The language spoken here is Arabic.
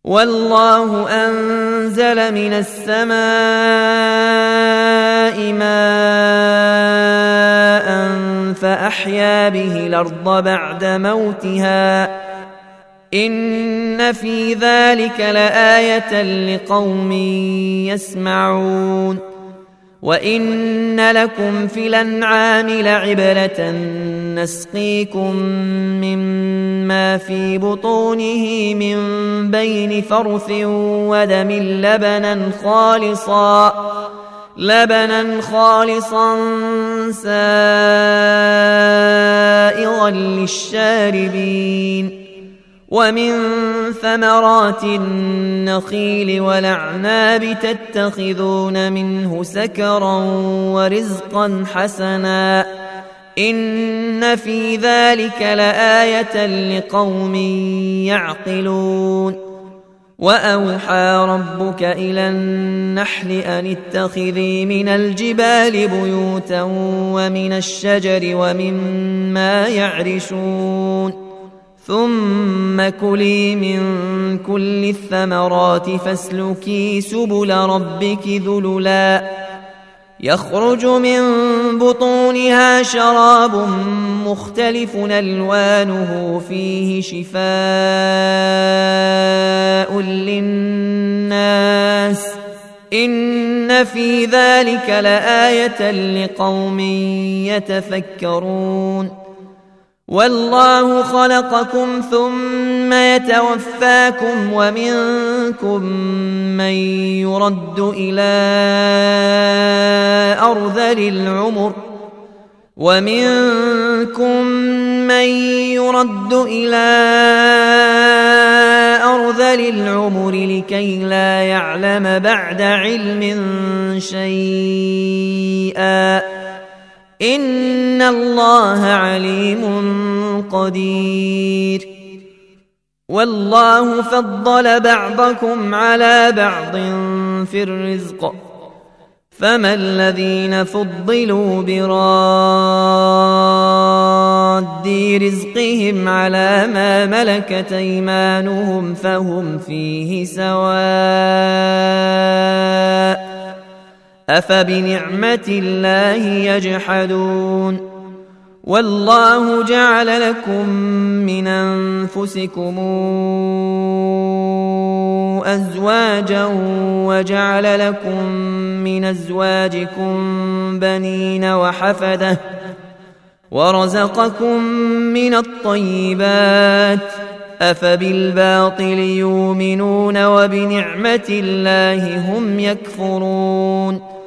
والله أنزل من السماء ماء فأحيا به الأرض بعد موتها إن في ذلك لآية لقوم يسمعون وإن لكم في الأنعام لعبرة نسقيكم مما في بطونه من بين فرث ودم لبنا خالصا سائغا للشاربين ومن ثمرات النخيل والأعناب تتخذون منه سكرا ورزقا حسنا إن في ذلك لآية لقوم يعقلون وأوحى ربك إلى النحل أن اتخذي من الجبال بيوتا ومن الشجر ومما يعرشون ثم كلي من كل الثمرات فاسلكي سبل ربك ذللا يخرج من بطونها شراب مختلف ألوانه فيه شفاء للناس إن في ذلك لآية لقوم يتفكرون والله خلقكم ثم يتوفاكم ومنكم من يرد إلى أرذل العمر لكي لا يعلم بعد علم شيئا إن الله عليم قدير والله فضل بعضكم على بعض في الرزق فما الذين فضلوا براد رزقهم على ما ملكت أيمانهم فهم فيه سواء أفبنعمة الله يجحدون والله جعل لكم من أنفسكم أزواجا وجعل لكم من أزواجكم بنين وحفدة ورزقكم من الطيبات أفبالباطل يؤمنون وبنعمة الله هم يكفرون